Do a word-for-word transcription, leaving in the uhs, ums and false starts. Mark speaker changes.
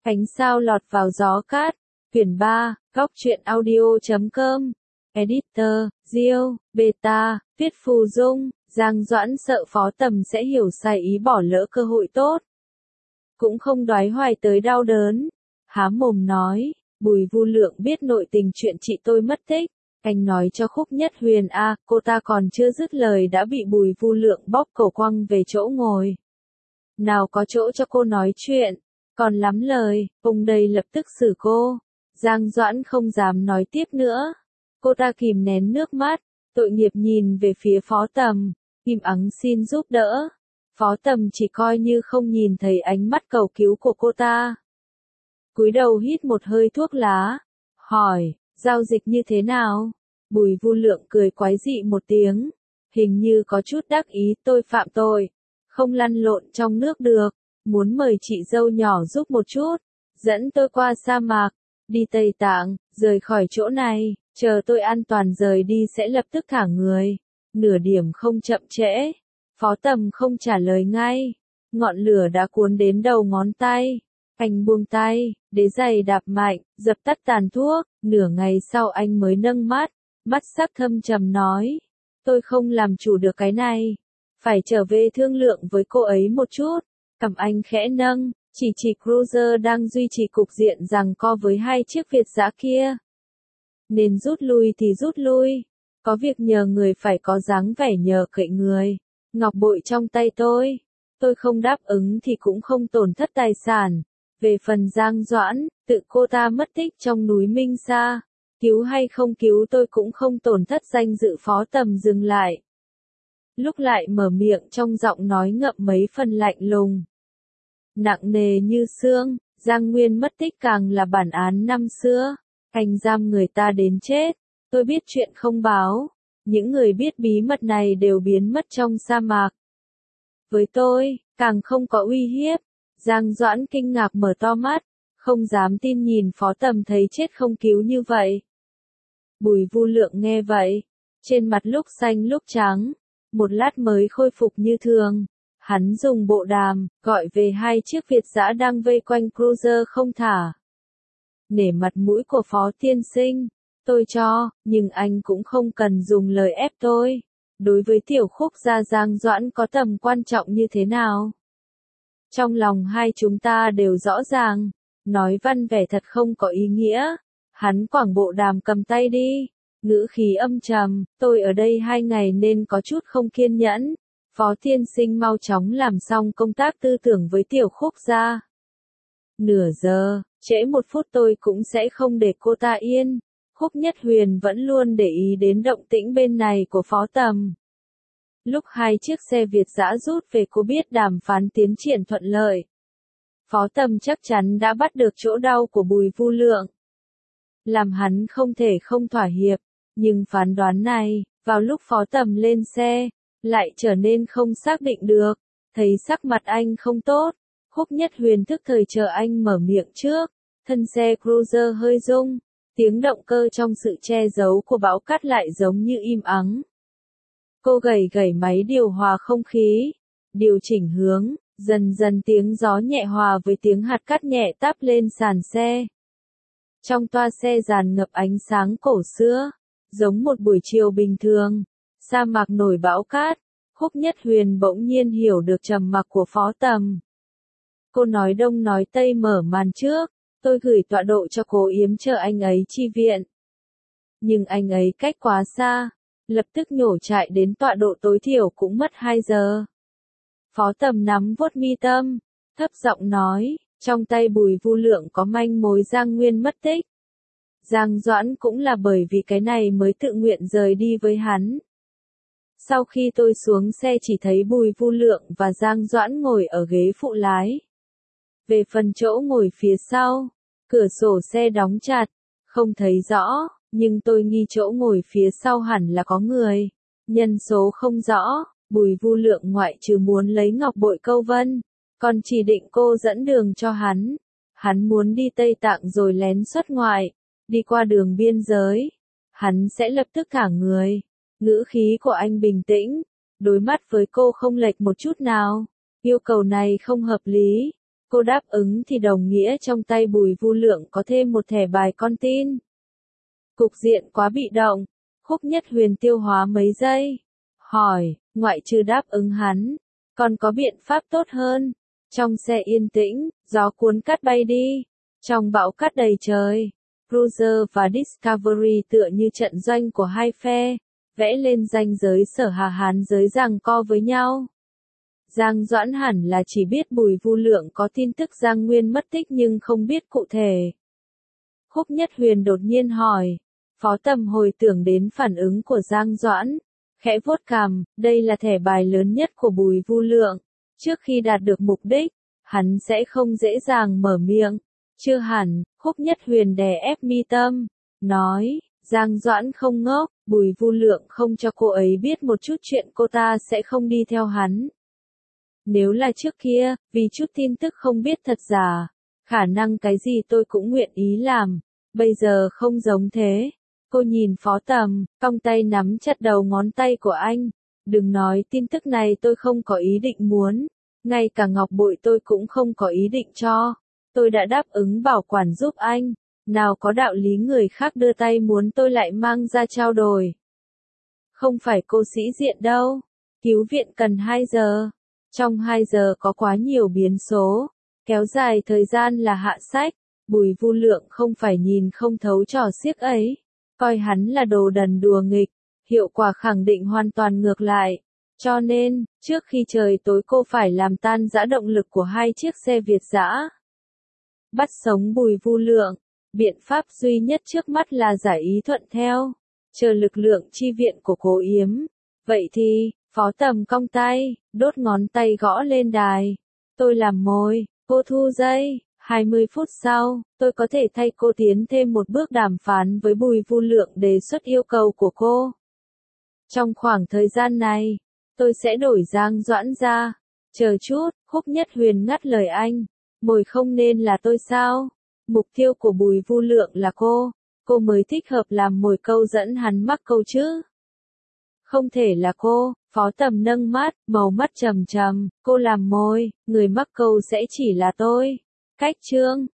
Speaker 1: Ánh sao lọt vào gió cát. Quyển ba, góc truyện audio chấm com. Editor, Diêu, Beta, viết Phù Dung. Giang Doãn sợ Phó Tầm sẽ hiểu sai ý bỏ lỡ cơ hội tốt. Cũng không đoái hoài tới đau đớn. Há mồm nói, Bùi Vu Lượng biết nội tình chuyện chị tôi mất tích. Anh nói cho Khúc Nhất Huyền a, à, cô ta còn chưa dứt lời đã bị Bùi Vu Lượng bóp cổ quăng về chỗ ngồi. Nào có chỗ cho cô nói chuyện, còn lắm lời, ông đây lập tức xử cô. Giang Doãn không dám nói tiếp nữa. Cô ta kìm nén nước mắt, tội nghiệp nhìn về phía Phó Tầm, im ắng xin giúp đỡ. Phó Tầm chỉ coi như không nhìn thấy ánh mắt cầu cứu của cô ta. Cúi đầu hít một hơi thuốc lá, hỏi, giao dịch như thế nào? Bùi Vu Lượng cười quái dị một tiếng, hình như có chút đắc ý, tôi phạm tội, không lăn lộn trong nước được, muốn mời chị dâu nhỏ giúp một chút, dẫn tôi qua sa mạc, đi Tây Tạng, rời khỏi chỗ này, chờ tôi an toàn rời đi sẽ lập tức thả người, nửa điểm không chậm trễ. Phó Tầm không trả lời ngay, ngọn lửa đã cuốn đến đầu ngón tay. Anh buông tay, đế giày đạp mạnh, dập tắt tàn thuốc, nửa ngày sau anh mới nâng mắt, mắt sắc thâm trầm nói, tôi không làm chủ được cái này, phải trở về thương lượng với cô ấy một chút. Cằm anh khẽ nâng, chỉ chỉ cruiser đang duy trì cục diện giằng co với hai chiếc Việt dã kia. Nên rút lui thì rút lui, có việc nhờ người phải có dáng vẻ nhờ cậy người, ngọc bội trong tay tôi, tôi không đáp ứng thì cũng không tổn thất tài sản. Về phần Giang Doãn, tự cô ta mất tích trong núi Minh Sa, cứu hay không cứu tôi cũng không tổn thất danh dự. Phó Tầm dừng lại. Lúc lại mở miệng trong giọng nói ngậm mấy phần lạnh lùng. Nặng nề như xương, Giang Nguyên mất tích càng là bản án năm xưa, anh giam người ta đến chết, tôi biết chuyện không báo, những người biết bí mật này đều biến mất trong sa mạc. Với tôi, càng không có uy hiếp. Giang Doãn kinh ngạc mở to mắt, không dám tin nhìn Phó Tầm thấy chết không cứu như vậy. Bùi Vu Lượng nghe vậy, trên mặt lúc xanh lúc trắng, một lát mới khôi phục như thường. Hắn dùng bộ đàm, gọi về hai chiếc Việt dã đang vây quanh cruiser không thả. Nể mặt mũi của Phó tiên sinh, tôi cho, nhưng anh cũng không cần dùng lời ép tôi. Đối với tiểu Khúc gia Giang Doãn có tầm quan trọng như thế nào? Trong lòng hai chúng ta đều rõ ràng, nói văn vẻ thật không có ý nghĩa. Hắn quẳng bộ đàm cầm tay đi, ngữ khí âm trầm, tôi ở đây hai ngày nên có chút không kiên nhẫn. Phó tiên sinh mau chóng làm xong công tác tư tưởng với tiểu Khúc gia. Nửa giờ, trễ một phút tôi cũng sẽ không để cô ta yên. Khúc Nhất Huyền vẫn luôn để ý đến động tĩnh bên này của Phó Tầm. Lúc hai chiếc xe Việt dã rút về cô biết đàm phán tiến triển thuận lợi. Phó Tầm chắc chắn đã bắt được chỗ đau của Bùi Vu Lượng. Làm hắn không thể không thỏa hiệp, nhưng phán đoán này, vào lúc Phó Tầm lên xe, lại trở nên không xác định được, thấy sắc mặt anh không tốt. Khúc Nhất Huyền thức thời chờ anh mở miệng trước, thân xe cruiser hơi rung, tiếng động cơ trong sự che giấu của bão cát lại giống như im ắng. Cô gẩy gẩy máy điều hòa không khí, điều chỉnh hướng, dần dần tiếng gió nhẹ hòa với tiếng hạt cát nhẹ táp lên sàn xe. Trong toa xe dàn ngập ánh sáng cổ xưa, giống một buổi chiều bình thường, sa mạc nổi bão cát. Khúc Nhất Huyền bỗng nhiên hiểu được trầm mặc của Phó Tầm. Cô nói đông nói tây mở màn trước, tôi gửi tọa độ cho cố Yếm chờ anh ấy chi viện. Nhưng anh ấy cách quá xa. Lập tức nhổ chạy đến tọa độ tối thiểu cũng mất hai giờ. Phó Tầm nắm vuốt mi tâm, thấp giọng nói, trong tay Bùi Vu Lượng có manh mối Giang Nguyên mất tích. Giang Doãn cũng là bởi vì cái này mới tự nguyện rời đi với hắn. Sau khi tôi xuống xe chỉ thấy Bùi Vu Lượng và Giang Doãn ngồi ở ghế phụ lái. Về phần chỗ ngồi phía sau, cửa sổ xe đóng chặt, không thấy rõ. Nhưng tôi nghi chỗ ngồi phía sau hẳn là có người. Nhân số không rõ, Bùi Vu Lượng ngoại trừ muốn lấy ngọc bội câu vân, còn chỉ định cô dẫn đường cho hắn. Hắn muốn đi Tây Tạng rồi lén xuất ngoại, đi qua đường biên giới. Hắn sẽ lập tức thả người. Ngữ khí của anh bình tĩnh, đối mắt với cô không lệch một chút nào. Yêu cầu này không hợp lý. Cô đáp ứng thì đồng nghĩa trong tay Bùi Vu Lượng có thêm một thẻ bài con tin. Cục diện quá bị động, Khúc Nhất Huyền tiêu hóa mấy giây. Hỏi, ngoại trừ đáp ứng hắn, còn có biện pháp tốt hơn. Trong xe yên tĩnh, gió cuốn cát bay đi. Trong bão cát đầy trời, Cruiser và Discovery tựa như trận doanh của hai phe, vẽ lên ranh giới Sở Hà Hán giới giằng co với nhau. Giang Doãn hẳn là chỉ biết Bùi Vu Lượng có tin tức Giang Nguyên mất tích nhưng không biết cụ thể. Khúc Nhất Huyền đột nhiên hỏi. Phó Tầm hồi tưởng đến phản ứng của Giang Doãn, khẽ vuốt cằm, đây là thẻ bài lớn nhất của Bùi Vu Lượng. Trước khi đạt được mục đích, hắn sẽ không dễ dàng mở miệng. Chưa hẳn, Khúc Nhất Huyền đè ép mi tâm, nói, Giang Doãn không ngốc, Bùi Vu Lượng không cho cô ấy biết một chút chuyện cô ta sẽ không đi theo hắn. Nếu là trước kia, vì chút tin tức không biết thật giả, khả năng cái gì tôi cũng nguyện ý làm, bây giờ không giống thế. Cô nhìn Phó Tầm, cong tay nắm chặt đầu ngón tay của anh. Đừng nói tin tức này tôi không có ý định muốn. Ngay cả ngọc bội tôi cũng không có ý định cho. Tôi đã đáp ứng bảo quản giúp anh. Nào có đạo lý người khác đưa tay muốn tôi lại mang ra trao đổi. Không phải cô sĩ diện đâu. Cứu viện cần hai giờ. Trong hai giờ có quá nhiều biến số. Kéo dài thời gian là hạ sách. Bùi Vu Lượng không phải nhìn không thấu trò xiếc ấy. Coi hắn là đồ đần đùa nghịch, hiệu quả khẳng định hoàn toàn ngược lại. Cho nên, trước khi trời tối cô phải làm tan rã động lực của hai chiếc xe Việt dã. Bắt sống Bùi Vu Lượng, biện pháp duy nhất trước mắt là giải ý thuận theo, chờ lực lượng chi viện của Cố Yếm. Vậy thì, Phó Tầm cong tay, đốt ngón tay gõ lên đài. Tôi làm mồi, cô thu dây. hai mươi phút sau, tôi có thể thay cô tiến thêm một bước đàm phán với Bùi Vu Lượng đề xuất yêu cầu của cô. Trong khoảng thời gian này, tôi sẽ đổi Giang Doãn ra. Chờ chút, Khúc Nhất Huyền ngắt lời anh. Mồi không nên là tôi sao? Mục tiêu của Bùi Vu Lượng là cô. Cô mới thích hợp làm mồi câu dẫn hắn mắc câu chứ. Không thể là cô. Phó Tầm nâng mắt, màu mắt trầm trầm. Cô làm mồi, người mắc câu sẽ chỉ là tôi. Cách chương